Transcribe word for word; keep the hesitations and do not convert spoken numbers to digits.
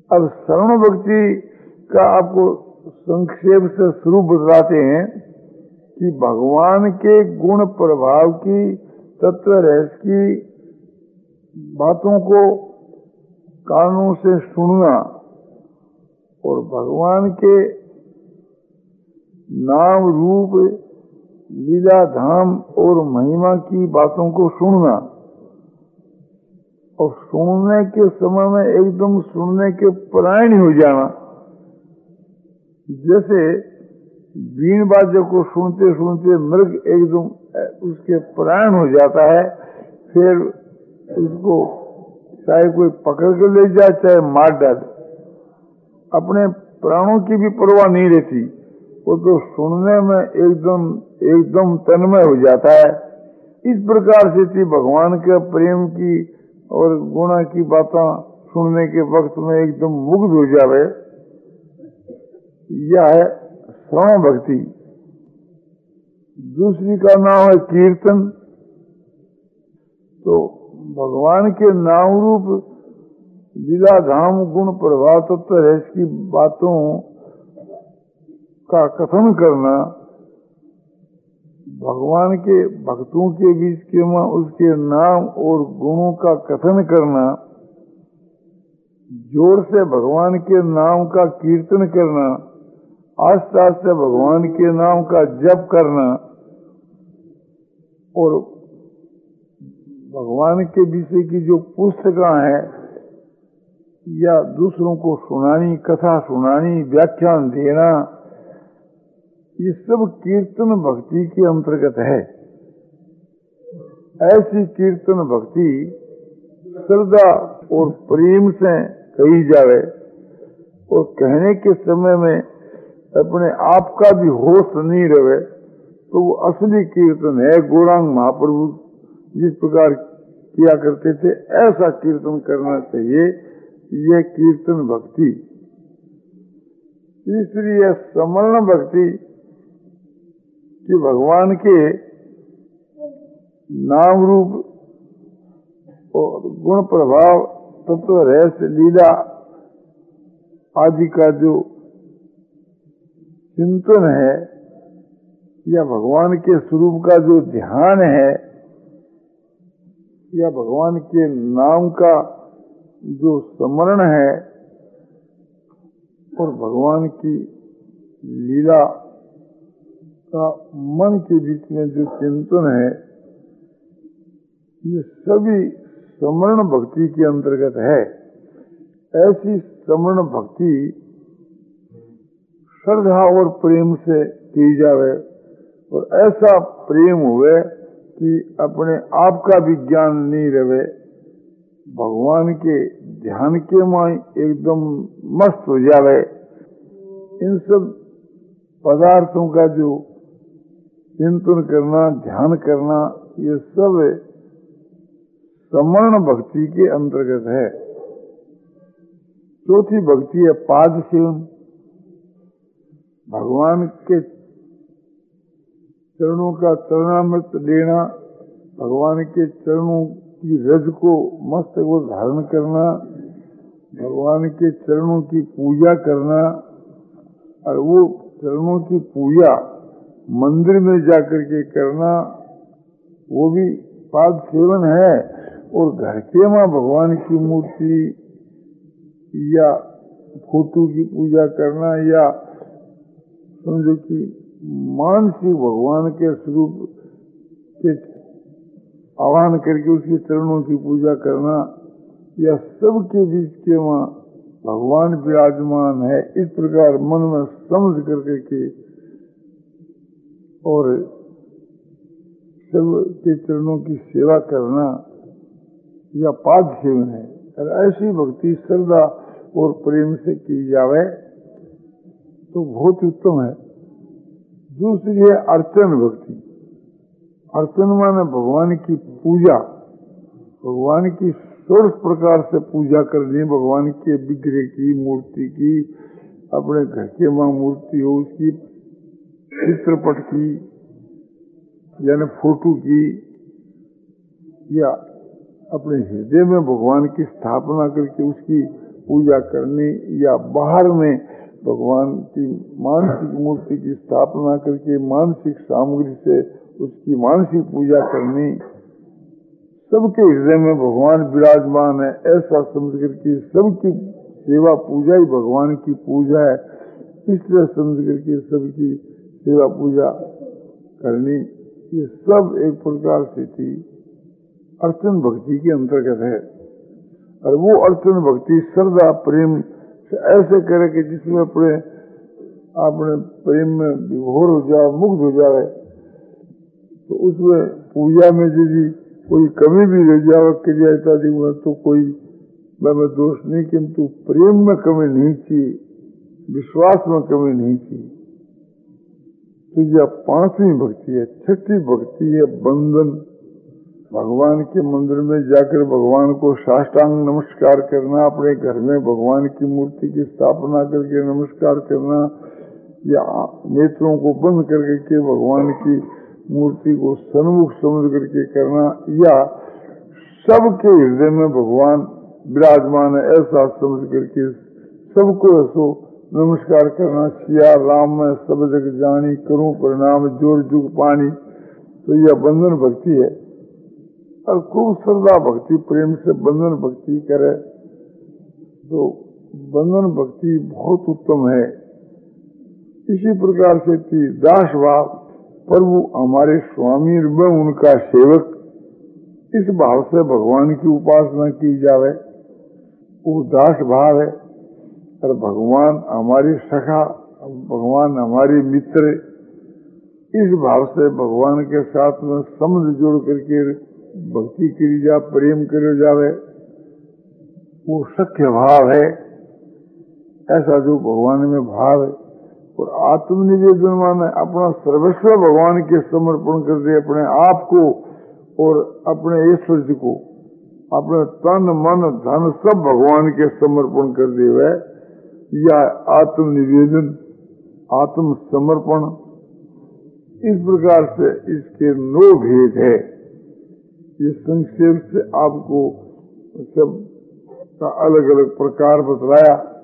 अब शरण भक्ति का आपको संक्षेप से स्वरूप बतलाते हैं कि भगवान के गुण प्रभाव की, तत्व रहस्य की बातों को कानों से सुनना और भगवान के नाम रूप, लीला धाम और महिमा की बातों को सुनना, और सुनने के समय में एकदम सुनने के परायण हो जाना। जैसे बीन बाजे को सुनते सुनते मृग एकदम उसके परायण हो जाता है, फिर उसको चाहे कोई पकड़ के ले जाए चाहे मार डाले, अपने प्राणों की भी परवाह नहीं रहती, वो तो सुनने में एकदम एकदम तन्मय हो जाता है। इस प्रकार से थी भगवान के प्रेम की और गुणा की बातें सुनने के वक्त में एकदम मुग्ध हो जावे, यह है श्रवण भक्ति। दूसरी का नाम है कीर्तन। तो भगवान के नाम रूप, लीला धाम, गुण प्रभाव, तत्व रहस्य की बातों का कथन करना, भगवान के भक्तों के बीच के में उसके नाम और गुणों का कथन करना, जोर से भगवान के नाम का कीर्तन करना, आस्ते आस्ते भगवान के नाम का जप करना, और भगवान के विषय की जो पुस्तकें हैं या दूसरों को सुनानी, कथा सुनानी, व्याख्यान देना, ये सब कीर्तन भक्ति के अंतर्गत है। ऐसी कीर्तन भक्ति श्रद्धा और प्रेम से कही जावे और कहने के समय में अपने आप का भी होश नहीं रहे, तो वो असली कीर्तन है। गौरांग महाप्रभु जिस प्रकार किया करते थे ऐसा कीर्तन करना चाहिए, यह कीर्तन भक्ति। तीसरी है स्मरण भक्ति, कि भगवान के नाम रूप और गुण प्रभाव, तत्व रहस्य, लीला आदि का जो चिंतन है या भगवान के स्वरूप का जो ध्यान है या भगवान के नाम का जो स्मरण है और भगवान की लीला का मन के बीच में जो चिंतन है, ये सभी स्मरण भक्ति के अंतर्गत है। ऐसी स्मरण भक्ति श्रद्धा और प्रेम से की जावे और ऐसा प्रेम हुए कि अपने आप का भी ज्ञान नहीं रहे, भगवान के ध्यान के माय एकदम मस्त हो जावे। इन सब पदार्थों का जो चिंतन करना, ध्यान करना, ये सब स्मरण भक्ति के अंतर्गत है। चौथी भक्ति है पाद सेवन। भगवान के चरणों का चरणामृत लेना, भगवान के चरणों की रज को मस्तक को धारण करना, भगवान के चरणों की पूजा करना, और वो चरणों की पूजा मंदिर में जाकर के करना, वो भी पाद सेवन है। और घर के मां भगवान की मूर्ति या फोटो की पूजा करना या समझो कि मानसिक भगवान के स्वरूप के आह्वान करके उसके चरणों की पूजा करना, या सबके बीच के मां भगवान विराजमान है, इस प्रकार मन में समझ करके के और सब के चरणों की सेवा करना, या पाद सेवन है। और ऐसी भक्ति श्रद्धा और प्रेम से की जावे तो बहुत उत्तम है। दूसरी है अर्चन भक्ति। अर्चन माने भगवान की पूजा, भगवान की षोडश प्रकार से पूजा करनी, भगवान के विग्रह की, मूर्ति की, अपने घर के मां मूर्ति हो उसकी, चित्रपट की यानी फोटो की, या अपने हृदय में भगवान की स्थापना करके उसकी पूजा करनी या बाहर में भगवान की मानसिक मूर्ति की स्थापना करके मानसिक सामग्री से उसकी मानसिक पूजा करनी, सबके हृदय में भगवान विराजमान है ऐसा समझ करके सबकी सेवा पूजा ही भगवान की पूजा है, इसलिए समझ करके सबकी सेवा पूजा करनी, ये सब एक प्रकार से थी अर्चन भक्ति के अंतर्गत है। और वो अर्चन भक्ति श्रद्धा प्रेम से ऐसे करे कि जिसमें अपने अपने प्रेम में विभोर हो जाए, मुग्ध हो जाए, तो उसमें पूजा में यदि कोई कमी भी रह जाए क्रिया इत्यादि में तो कोई मैं दोष नहीं, किंतु प्रेम में कमी नहीं थी, विश्वास में कमी नहीं थी। तो यह पांचवी भक्ति है। छठी भक्ति है बंधन, भगवान के मंदिर में जाकर भगवान को साष्टांग नमस्कार करना, अपने घर में भगवान की मूर्ति की स्थापना करके नमस्कार करना, या नेत्रों को बंद करके भगवान की मूर्ति को सन्मुख समझ करके करना, या सबके हृदय में भगवान विराजमान है ऐसा समझ करके सबको ऐसो नमस्कार करना, सिया राम में सब जग जानी करूं प्रणाम जोर जुग पानी। तो यह बंधन भक्ति है। और खूब श्रद्धा भक्ति प्रेम से बंधन भक्ति करे तो बंधन भक्ति बहुत उत्तम है। इसी प्रकार से थी दास भाव, प्रभु हमारे स्वामी में उनका सेवक, इस भाव से भगवान की उपासना की जावे, वो दास भाव है। और भगवान हमारी सखा, भगवान हमारी मित्र, इस भाव से भगवान के साथ में संबंध जोड़ करके भक्ति करी जा, प्रेम करे जावे, वो सख्य भाव है। ऐसा जो भगवान में भाव है। और आत्मनिवेदन माने अपना सर्वस्व भगवान के समर्पण कर दे, अपने आप को और अपने ऐश्वर्य को, अपने तन मन धन सब भगवान के समर्पण कर दे, वह या आत्मनिवेदन, आत्म समर्पण, इस प्रकार से इसके नौ भेद है। ये संक्षेप से आपको सब का अलग अलग प्रकार बतलाया।